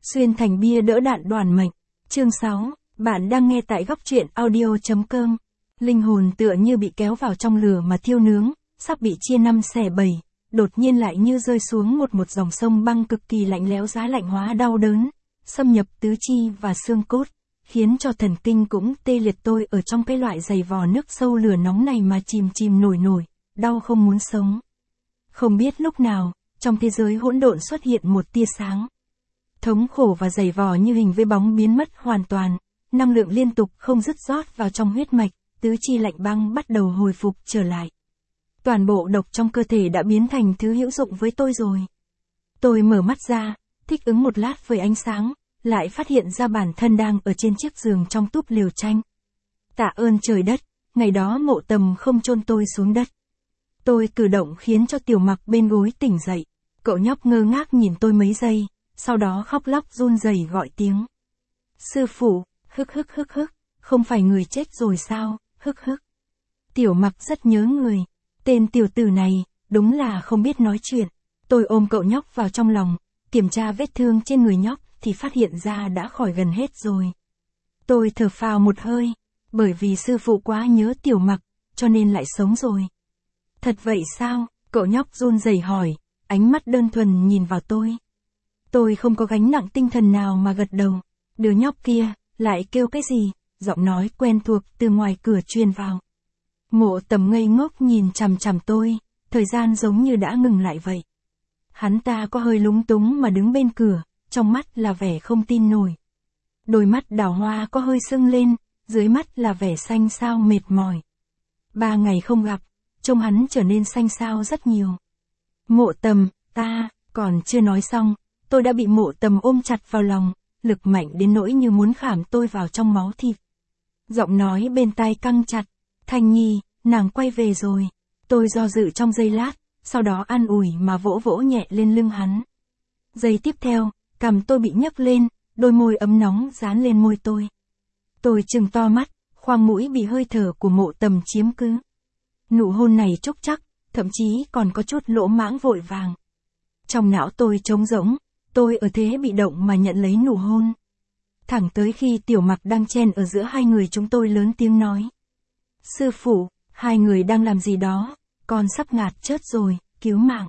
Xuyên thành bia đỡ đạn đoàn mệnh. Chương 6, bạn đang nghe tại góc truyện audio.com. Linh hồn tựa như bị kéo vào trong lửa mà thiêu nướng, sắp bị chia năm xẻ bảy, đột nhiên lại như rơi xuống một dòng sông băng cực kỳ lạnh lẽo giá lạnh hóa đau đớn, xâm nhập tứ chi và xương cốt, khiến cho thần kinh cũng tê liệt. Tôi ở trong cái loại giày vò nước sâu lửa nóng này mà chìm nổi, đau không muốn sống. Không biết lúc nào, trong thế giới hỗn độn xuất hiện một tia sáng. Thống khổ và giày vò như hình với bóng biến mất hoàn toàn, năng lượng liên tục không dứt rót vào trong huyết mạch, tứ chi lạnh băng bắt đầu hồi phục trở lại. Toàn bộ độc trong cơ thể đã biến thành thứ hữu dụng với tôi rồi. Tôi mở mắt ra, thích ứng một lát với ánh sáng, lại phát hiện ra bản thân đang ở trên chiếc giường trong túp lều tranh. Tạ ơn trời đất, ngày đó Mộ Tầm không chôn tôi xuống đất. Tôi cử động khiến cho Tiểu Mặc bên gối tỉnh dậy. Cậu nhóc ngơ ngác nhìn tôi mấy giây, sau đó khóc lóc run rẩy gọi tiếng. Sư phụ, hức, không phải người chết rồi sao, hức. Tiểu Mặc rất nhớ người. Tên tiểu tử này, đúng là không biết nói chuyện. Tôi ôm cậu nhóc vào trong lòng, kiểm tra vết thương trên người nhóc thì phát hiện ra đã khỏi gần hết rồi. Tôi thở phào một hơi, bởi vì sư phụ quá nhớ Tiểu Mặc, cho nên lại sống rồi. Thật vậy sao? Cậu nhóc run rẩy hỏi, ánh mắt đơn thuần nhìn vào tôi. Tôi không có gánh nặng tinh thần nào mà gật đầu. Đứa nhóc kia, lại kêu cái gì? Giọng nói quen thuộc từ ngoài cửa truyền vào. Mộ Tầm ngây ngốc nhìn chằm chằm tôi, thời gian giống như đã ngừng lại vậy. Hắn ta có hơi lúng túng mà đứng bên cửa, trong mắt là vẻ không tin nổi. Đôi mắt đào hoa có hơi sưng lên, dưới mắt là vẻ xanh xao mệt mỏi. 3 ngày không gặp, trông hắn trở nên xanh xao rất nhiều. Mộ Tầm, ta, còn chưa nói xong, tôi đã bị Mộ Tầm ôm chặt vào lòng, lực mạnh đến nỗi như muốn khảm tôi vào trong máu thịt. Giọng nói bên tai căng chặt, Thanh Nhi, nàng quay về rồi. Tôi do dự trong giây lát, sau đó an ủi mà vỗ nhẹ lên lưng hắn. Giây tiếp theo, cằm tôi bị nhấc lên, đôi môi ấm nóng dán lên môi tôi. Tôi trừng to mắt, khoang mũi bị hơi thở của Mộ Tầm chiếm cứ. Nụ hôn này trúc chắc, thậm chí còn có chút lỗ mãng vội vàng. Trong não tôi trống rỗng, tôi ở thế bị động mà nhận lấy nụ hôn. Thẳng tới khi Tiểu Mặc đang chen ở giữa hai người chúng tôi lớn tiếng nói. Sư phụ, hai người đang làm gì đó, con sắp ngạt chết rồi, cứu mạng.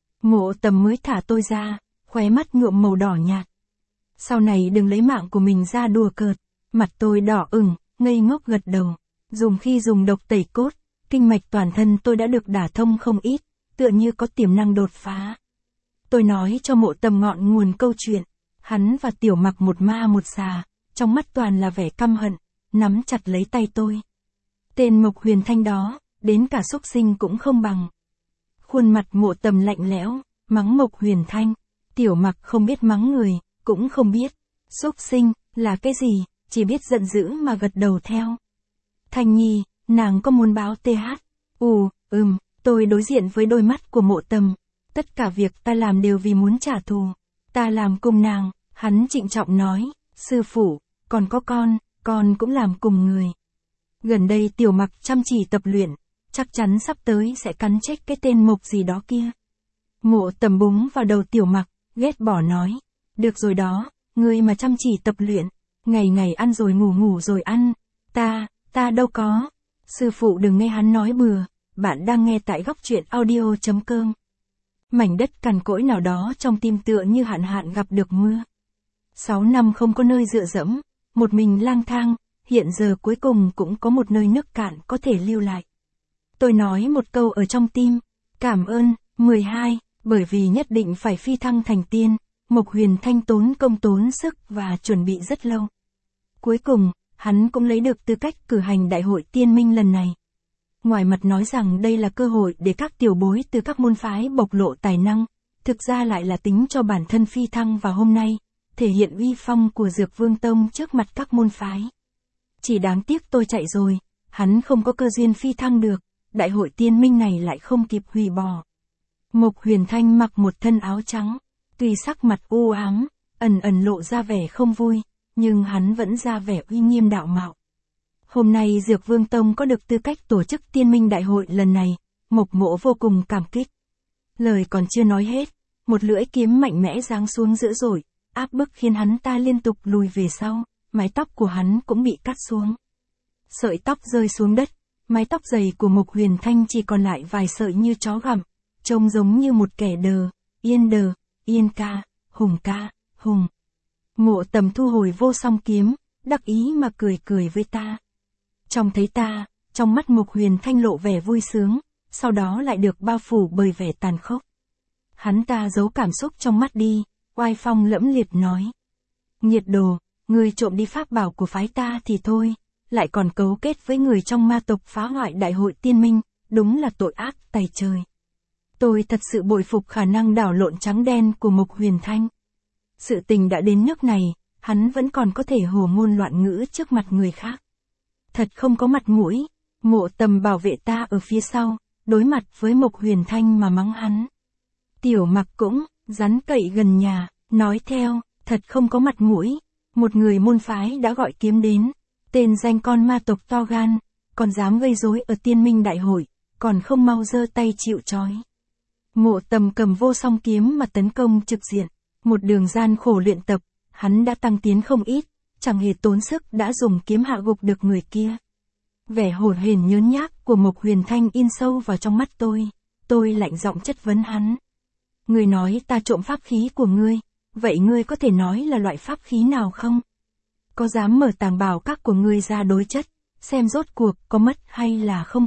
Mộ Tầm mới thả tôi ra, khóe mắt nhuộm màu đỏ nhạt. Sau này đừng lấy mạng của mình ra đùa cợt. Mặt tôi đỏ ửng, ngây ngốc gật đầu. Khi dùng độc tẩy cốt, kinh mạch toàn thân tôi đã được đả thông không ít, tựa như có tiềm năng đột phá. Tôi nói cho Mộ Tầm ngọn nguồn câu chuyện. Hắn và Tiểu Mặc một ma một xà, trong mắt toàn là vẻ căm hận, nắm chặt lấy tay tôi. Tên Mộc Huyền Thanh đó, đến cả xúc sinh cũng không bằng. Khuôn mặt Mộ Tầm lạnh lẽo, mắng Mộc Huyền Thanh. Tiểu Mặc không biết mắng người, cũng không biết. Xúc sinh, là cái gì, chỉ biết giận dữ mà gật đầu theo. Thanh Nhi, nàng có muốn báo TH? Tôi đối diện với đôi mắt của Mộ Tầm. Tất cả việc ta làm đều vì muốn trả thù. Ta làm cùng nàng, hắn trịnh trọng nói. Sư phụ, còn có con cũng làm cùng người. Gần đây Tiểu Mặc chăm chỉ tập luyện, chắc chắn sắp tới sẽ cắn chết cái tên Mộc gì đó kia. Mộ Tầm búng vào đầu Tiểu Mặc, ghét bỏ nói. Được rồi đó, ngươi mà chăm chỉ tập luyện, ngày ăn rồi ngủ rồi ăn. Ta đâu có. Sư phụ đừng nghe hắn nói bừa, bạn đang nghe tại góc truyện audio.com. Mảnh đất cằn cỗi nào đó trong tim tựa như hạn gặp được mưa. 6 năm không có nơi dựa dẫm, một mình lang thang, hiện giờ cuối cùng cũng có một nơi nước cạn có thể lưu lại. Tôi nói một câu ở trong tim, cảm ơn, 12, bởi vì nhất định phải phi thăng thành tiên, Mộc Huyền Thanh tốn công tốn sức và chuẩn bị rất lâu. Cuối cùng, hắn cũng lấy được tư cách cử hành đại hội tiên minh lần này. Ngoài mặt nói rằng đây là cơ hội để các tiểu bối từ các môn phái bộc lộ tài năng, thực ra lại là tính cho bản thân phi thăng vào hôm nay, thể hiện uy phong của Dược Vương Tông trước mặt các môn phái. Chỉ đáng tiếc tôi chạy rồi, hắn không có cơ duyên phi thăng được, đại hội tiên minh này lại không kịp hủy bỏ. Mộc Huyền Thanh mặc một thân áo trắng, tuy sắc mặt u ám, ẩn lộ ra vẻ không vui, nhưng hắn vẫn ra vẻ uy nghiêm đạo mạo. Hôm nay Dược Vương Tông có được tư cách tổ chức tiên minh đại hội lần này, Mộc Mỗ vô cùng cảm kích. Lời còn chưa nói hết, một lưỡi kiếm mạnh mẽ giáng xuống dữ dội, áp bức khiến hắn ta liên tục lùi về sau, mái tóc của hắn cũng bị cắt xuống. Sợi tóc rơi xuống đất, mái tóc dày của Mục Huyền Thanh chỉ còn lại vài sợi như chó gặm, trông giống như một kẻ đờ, yên ca, hùng. Mộ Tầm thu hồi vô song kiếm, đắc ý mà cười với ta. Trông thấy ta, trong mắt Mục Huyền Thanh lộ vẻ vui sướng, sau đó lại được bao phủ bởi vẻ tàn khốc. Hắn ta giấu cảm xúc trong mắt đi, oai phong lẫm liệt nói. Nhiệt Đồ, ngươi trộm đi pháp bảo của phái ta thì thôi, lại còn cấu kết với người trong ma tộc phá hoại đại hội tiên minh, đúng là tội ác tày trời. Tôi thật sự bội phục khả năng đảo lộn trắng đen của Mục Huyền Thanh. Sự tình đã đến nước này, hắn vẫn còn có thể hồ ngôn loạn ngữ trước mặt người khác. Thật không có mặt mũi. Mộ Tầm bảo vệ ta ở phía sau, đối mặt với Mục Huyền Thanh mà mắng hắn. Tiểu Mặc cũng rắn cậy gần nhà, nói theo, thật không có mặt mũi. Một người môn phái đã gọi kiếm đến, tên danh con ma tộc to gan, còn dám gây rối ở tiên minh đại hội, còn không mau giơ tay chịu trói. Mộ Tầm cầm vô song kiếm mà tấn công trực diện, một đường gian khổ luyện tập, hắn đã tăng tiến không ít, chẳng hề tốn sức đã dùng kiếm hạ gục được người kia. Vẻ hổ hển nhớn nhác của Mục Huyền Thanh in sâu vào trong mắt tôi lạnh giọng chất vấn hắn. Ngươi nói ta trộm pháp khí của ngươi, vậy ngươi có thể nói là loại pháp khí nào không? Có dám mở tàng bảo các của ngươi ra đối chất, xem rốt cuộc có mất hay là không?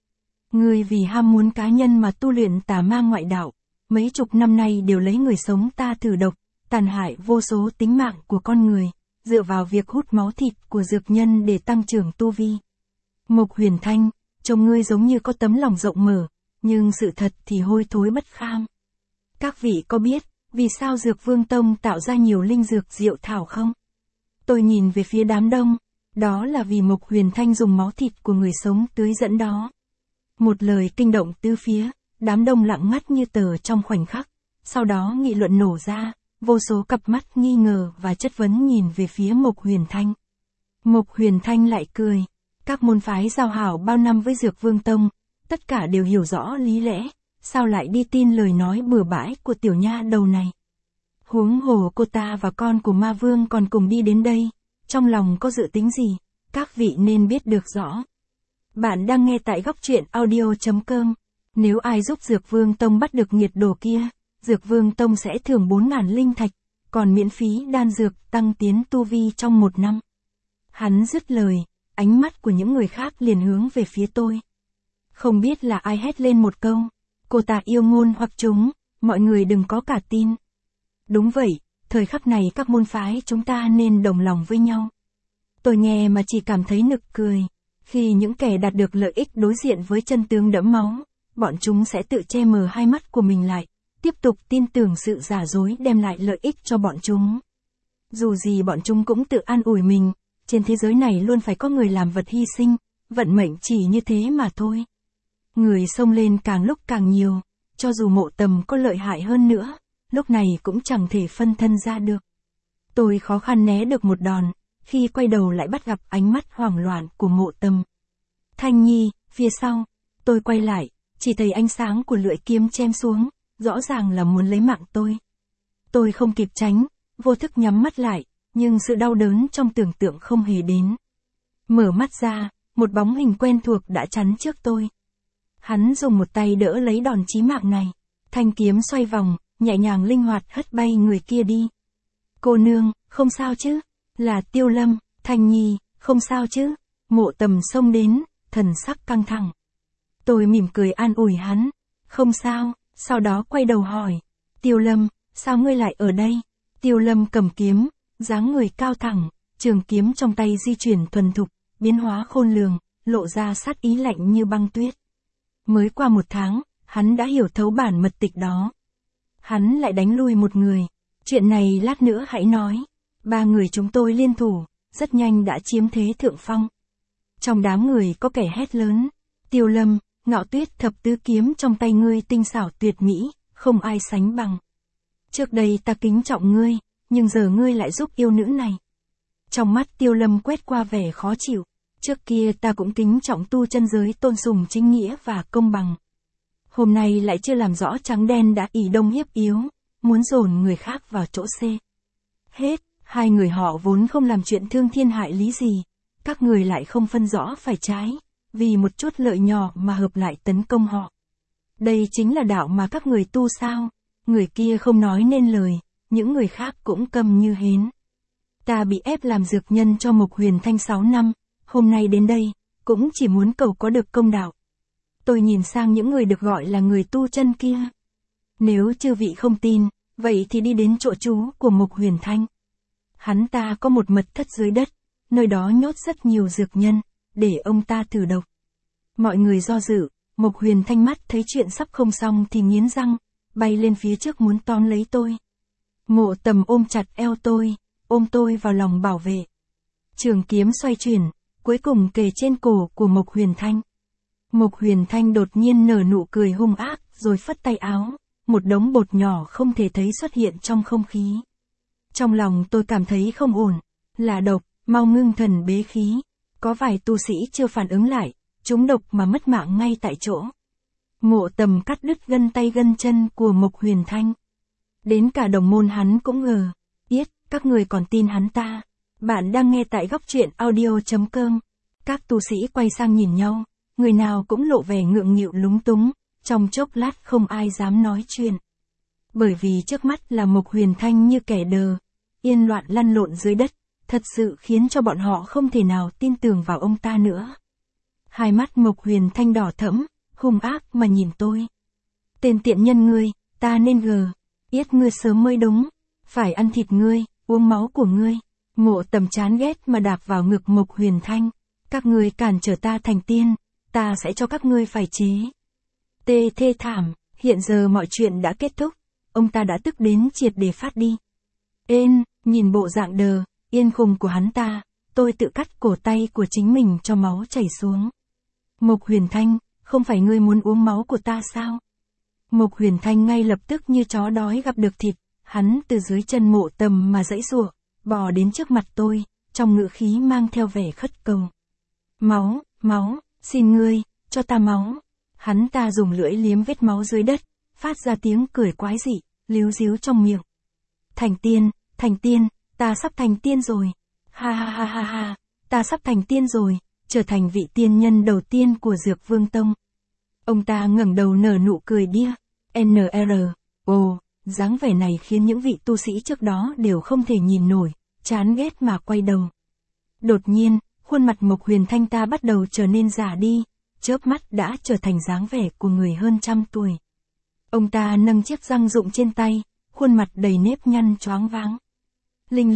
Ngươi vì ham muốn cá nhân mà tu luyện tà ma ngoại đạo, mấy chục năm nay đều lấy người sống ta thử độc, tàn hại vô số tính mạng của con người, dựa vào việc hút máu thịt của dược nhân để tăng trưởng tu vi. Mục Huyền Thanh, trông ngươi giống như có tấm lòng rộng mở, nhưng sự thật thì hôi thối bất kham. Các vị có biết, vì sao Dược Vương Tông tạo ra nhiều linh dược diệu thảo không? Tôi nhìn về phía đám đông, đó là vì Mục Huyền Thanh dùng máu thịt của người sống tưới dẫn đó. Một lời kinh động tứ phía, đám đông lặng ngắt như tờ trong khoảnh khắc, sau đó nghị luận nổ ra, vô số cặp mắt nghi ngờ và chất vấn nhìn về phía Mục Huyền Thanh. Mục Huyền Thanh lại cười. Các môn phái giao hảo bao năm với Dược Vương Tông, tất cả đều hiểu rõ lý lẽ, sao lại đi tin lời nói bừa bãi của tiểu nha đầu này. Huống hồ cô ta và con của ma vương còn cùng đi đến đây, trong lòng có dự tính gì, các vị nên biết được rõ. Bạn đang nghe tại góc truyện audio.com, nếu ai giúp Dược Vương Tông bắt được Nhiệt Đồ kia, Dược Vương Tông sẽ thưởng 4.000 linh thạch, còn miễn phí đan dược tăng tiến tu vi trong 1 năm. Hắn dứt lời. Ánh mắt của những người khác liền hướng về phía tôi. Không biết là ai hét lên một câu, cô ta yêu ngôn hoặc chúng, mọi người đừng có cả tin. Đúng vậy, thời khắc này các môn phái chúng ta nên đồng lòng với nhau. Tôi nghe mà chỉ cảm thấy nực cười, khi những kẻ đạt được lợi ích đối diện với chân tướng đẫm máu, bọn chúng sẽ tự che mờ hai mắt của mình lại, tiếp tục tin tưởng sự giả dối đem lại lợi ích cho bọn chúng. Dù gì bọn chúng cũng tự an ủi mình. Trên thế giới này luôn phải có người làm vật hy sinh, vận mệnh chỉ như thế mà thôi. Người xông lên càng lúc càng nhiều, cho dù Mộ Tầm có lợi hại hơn nữa, lúc này cũng chẳng thể phân thân ra được. Tôi khó khăn né được một đòn, khi quay đầu lại bắt gặp ánh mắt hoảng loạn của Mộ Tầm. Thanh Nhi, phía sau, tôi quay lại, chỉ thấy ánh sáng của lưỡi kiếm chém xuống, rõ ràng là muốn lấy mạng tôi. Tôi không kịp tránh, vô thức nhắm mắt lại. Nhưng sự đau đớn trong tưởng tượng không hề đến. Mở mắt ra, một bóng hình quen thuộc đã chắn trước tôi. Hắn dùng một tay đỡ lấy đòn chí mạng này. Thanh kiếm xoay vòng, nhẹ nhàng linh hoạt hất bay người kia đi. Cô nương, không sao chứ? Là Tiêu Lâm, Thanh Nhi, không sao chứ? Mộ Tầm xông đến, thần sắc căng thẳng. Tôi mỉm cười an ủi hắn. Không sao, sau đó quay đầu hỏi. Tiêu Lâm, sao ngươi lại ở đây? Tiêu Lâm cầm kiếm. Dáng người cao thẳng, trường kiếm trong tay di chuyển thuần thục, biến hóa khôn lường, lộ ra sát ý lạnh như băng tuyết. Mới qua 1 tháng, hắn đã hiểu thấu bản mật tịch đó. Hắn lại đánh lui một người. Chuyện này lát nữa hãy nói. 3 người chúng tôi liên thủ, rất nhanh đã chiếm thế thượng phong. Trong đám người có kẻ hét lớn. Tiêu Lâm, Ngạo Tuyết thập tứ kiếm trong tay ngươi tinh xảo tuyệt mỹ, không ai sánh bằng. Trước đây ta kính trọng ngươi. Nhưng giờ ngươi lại giúp yêu nữ này. Trong mắt Tiêu Lâm quét qua vẻ khó chịu. Trước kia ta cũng kính trọng tu chân giới tôn sùng chính nghĩa và công bằng. Hôm nay lại chưa làm rõ trắng đen đã ỷ đông hiếp yếu, muốn dồn người khác vào chỗ C. hết, hai người họ vốn không làm chuyện thương thiên hại lý gì. Các người lại không phân rõ phải trái, vì một chút lợi nhỏ mà hợp lại tấn công họ. Đây chính là đạo mà các người tu sao? Người kia không nói nên lời, những người khác cũng câm như hến. Ta bị ép làm dược nhân cho Mộc Huyền Thanh 6 năm, hôm nay đến đây, cũng chỉ muốn cầu có được công đạo. Tôi nhìn sang những người được gọi là người tu chân kia. Nếu chư vị không tin, vậy thì đi đến chỗ trú của Mộc Huyền Thanh. Hắn ta có một mật thất dưới đất, nơi đó nhốt rất nhiều dược nhân, để ông ta thử độc. Mọi người do dự, Mộc Huyền Thanh mắt thấy chuyện sắp không xong thì nghiến răng, bay lên phía trước muốn tóm lấy tôi. Mộ Tầm ôm chặt eo tôi, ôm tôi vào lòng bảo vệ. Trường kiếm xoay chuyển, cuối cùng kề trên cổ của Mộc Huyền Thanh. Mộc Huyền Thanh đột nhiên nở nụ cười hung ác, rồi phất tay áo, một đống bột nhỏ không thể thấy xuất hiện trong không khí. Trong lòng tôi cảm thấy không ổn, là độc, mau ngưng thần bế khí. Có vài tu sĩ chưa phản ứng lại, trúng độc mà mất mạng ngay tại chỗ. Mộ Tầm cắt đứt gân tay gân chân của Mộc Huyền Thanh. Đến cả đồng môn hắn cũng ngờ. Yết, các người còn tin hắn ta. Bạn đang nghe tại góc truyện audio.com. Các tu sĩ quay sang nhìn nhau, người nào cũng lộ vẻ ngượng nghịu lúng túng, trong chốc lát không ai dám nói chuyện. Bởi vì trước mắt là Mộc Huyền Thanh như kẻ đờ, yên loạn lăn lộn dưới đất, thật sự khiến cho bọn họ không thể nào tin tưởng vào ông ta nữa. Hai mắt Mộc Huyền Thanh đỏ thẫm, hung ác mà nhìn tôi. Tên tiện nhân ngươi, ta nên gờ. Yết ngươi sớm mới đúng, phải ăn thịt ngươi, uống máu của ngươi. Mộ Tầm chán ghét mà đạp vào ngực Mộc Huyền Thanh. Các ngươi cản trở ta thành tiên, ta sẽ cho các ngươi phải chế. Tê thê thảm, hiện giờ mọi chuyện đã kết thúc, ông ta đã tức đến triệt để phát đi. Ên, nhìn bộ dạng đờ, yên khùng của hắn ta, tôi tự cắt cổ tay của chính mình cho máu chảy xuống. Mộc Huyền Thanh, không phải ngươi muốn uống máu của ta sao? Mộc Huyền Thanh ngay lập tức như chó đói gặp được thịt, hắn từ dưới chân Mộ Tầm mà giãy giụa, bò đến trước mặt tôi, trong ngữ khí mang theo vẻ khất cầu. Máu, máu, xin ngươi, cho ta máu. Hắn ta dùng lưỡi liếm vết máu dưới đất, phát ra tiếng cười quái dị, líu ríu trong miệng. Thành tiên, ta sắp thành tiên rồi. Ha ha ha ha ha, ta sắp thành tiên rồi, trở thành vị tiên nhân đầu tiên của Dược Vương Tông. Ông ta ngẩng đầu nở nụ cười đia. NR, ồ, dáng vẻ này khiến những vị tu sĩ trước đó đều không thể nhìn nổi, chán ghét mà quay đầu. Đột nhiên, khuôn mặt Mộc Huyền Thanh ta bắt đầu trở nên già đi, chớp mắt đã trở thành dáng vẻ của người hơn 100 tuổi. Ông ta nâng chiếc răng rụng trên tay, khuôn mặt đầy nếp nhăn choáng váng. Linh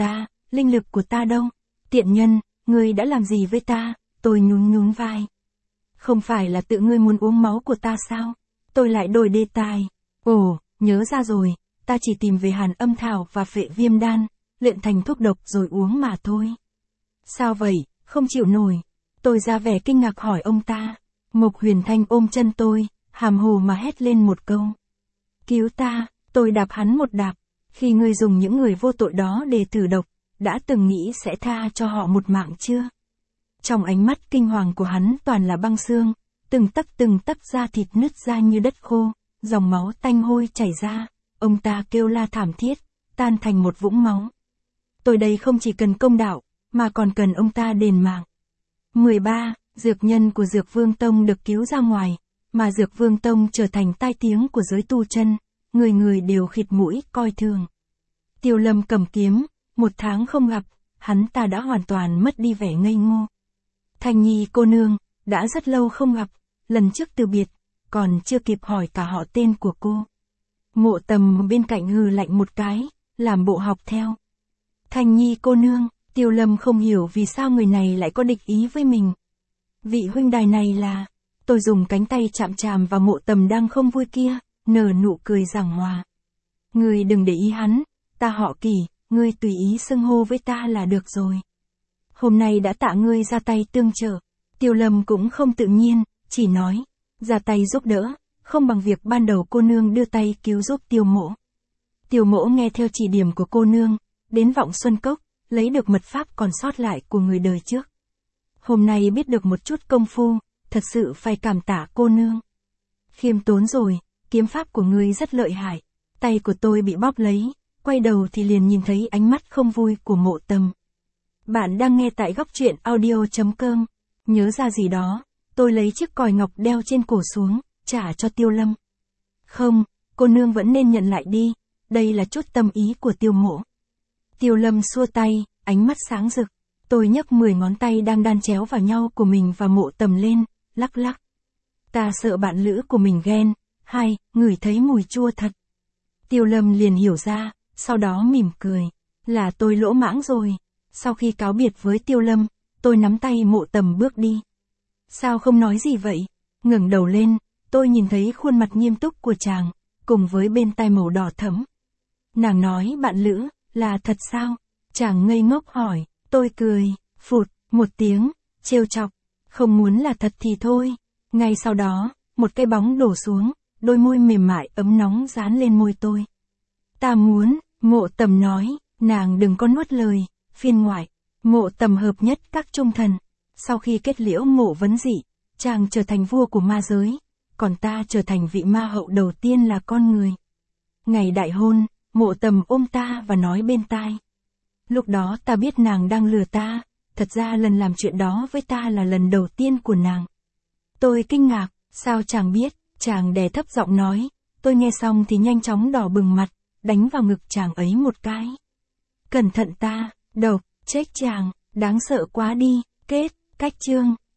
lực của ta đâu? Tiện nhân, ngươi đã làm gì với ta? Tôi nhún vai. Không phải là tự ngươi muốn uống máu của ta sao? Tôi lại đổi đề tài. Ồ, nhớ ra rồi, ta chỉ tìm về Hàn Âm Thảo và Phệ Viêm Đan, luyện thành thuốc độc rồi uống mà thôi. Sao vậy, không chịu nổi? Tôi ra vẻ kinh ngạc hỏi ông ta. Mộc Huyền Thanh ôm chân tôi, hàm hồ mà hét lên một câu. Cứu ta, tôi đạp hắn một đạp. Khi ngươi dùng những người vô tội đó để thử độc, đã từng nghĩ sẽ tha cho họ một mạng chưa? Trong ánh mắt kinh hoàng của hắn toàn là băng xương, từng tấc da thịt nứt ra như đất khô, dòng máu tanh hôi chảy ra, ông ta kêu la thảm thiết, tan thành một vũng máu. Tôi đây không chỉ cần công đạo, mà còn cần ông ta đền mạng. 13. Dược nhân của Dược Vương Tông được cứu ra ngoài, mà Dược Vương Tông trở thành tai tiếng của giới tu chân, người người đều khịt mũi coi thường. Tiêu Lâm cầm kiếm, 1 tháng không gặp, hắn ta đã hoàn toàn mất đi vẻ ngây ngô. Thanh Nhi cô nương, đã rất lâu không gặp, lần trước từ biệt, còn chưa kịp hỏi cả họ tên của cô. Mộ Tầm bên cạnh hừ lạnh một cái, làm bộ học theo. Thanh Nhi cô nương, Tiêu Lâm không hiểu vì sao người này lại có địch ý với mình. Vị huynh đài này là... Tôi dùng cánh tay chạm chạm vào Mộ Tầm đang không vui kia, nở nụ cười giảng hòa. Ngươi đừng để ý hắn, ta họ Kỳ, ngươi tùy ý xưng hô với ta là được rồi. Hôm nay đã tạ ngươi ra tay tương trợ. Tiêu Lâm cũng không tự nhiên, chỉ nói, ra tay giúp đỡ, không bằng việc ban đầu cô nương đưa tay cứu giúp Tiêu Mỗ. Tiêu Mỗ nghe theo chỉ điểm của cô nương, đến Vọng Xuân Cốc, lấy được mật pháp còn sót lại của người đời trước. Hôm nay biết được một chút công phu, thật sự phải cảm tạ cô nương. Khiêm tốn rồi, kiếm pháp của ngươi rất lợi hại. Tay của tôi bị bóp lấy, quay đầu thì liền nhìn thấy ánh mắt không vui của Mộ Tầm. Bạn đang nghe tại góc truyện audio.com. Nhớ ra gì đó, tôi lấy chiếc còi ngọc đeo trên cổ xuống, trả cho Tiêu Lâm. Không, cô nương vẫn nên nhận lại đi, đây là chút tâm ý của Tiêu Mỗ. Tiêu Lâm xua tay, ánh mắt sáng rực. Tôi nhấc 10 ngón tay đang đan chéo vào nhau của mình và Mộ Tầm lên, lắc lắc. Ta sợ bạn lữ của mình ghen, hay, ngửi thấy mùi chua thật. Tiêu Lâm liền hiểu ra, sau đó mỉm cười. Là tôi lỗ mãng rồi. Sau khi cáo biệt với Tiêu Lâm, tôi nắm tay Mộ Tầm bước đi. Sao không nói gì vậy? Ngẩng đầu lên, tôi nhìn thấy khuôn mặt nghiêm túc của chàng, cùng với bên tai màu đỏ thẫm. Nàng nói bạn lữ, là thật sao? Chàng ngây ngốc hỏi, tôi cười, phụt, một tiếng, trêu chọc. Không muốn là thật thì thôi. Ngay sau đó, một cái bóng đổ xuống, đôi môi mềm mại ấm nóng dán lên môi tôi. Ta muốn, Mộ Tầm nói, nàng đừng có nuốt lời. Phiên ngoại, Mộ Tầm hợp nhất các trung thần. Sau khi kết liễu Mộ Vấn Dị, chàng trở thành vua của ma giới, còn ta trở thành vị ma hậu đầu tiên là con người. Ngày đại hôn, Mộ Tầm ôm ta và nói bên tai. Lúc đó ta biết nàng đang lừa ta, thật ra lần làm chuyện đó với ta là lần đầu tiên của nàng. Tôi kinh ngạc, sao chàng biết, chàng đè thấp giọng nói, tôi nghe xong thì nhanh chóng đỏ bừng mặt, đánh vào ngực chàng ấy một cái. Cẩn thận ta, độc, chết chàng, đáng sợ quá đi, kết, cách chương.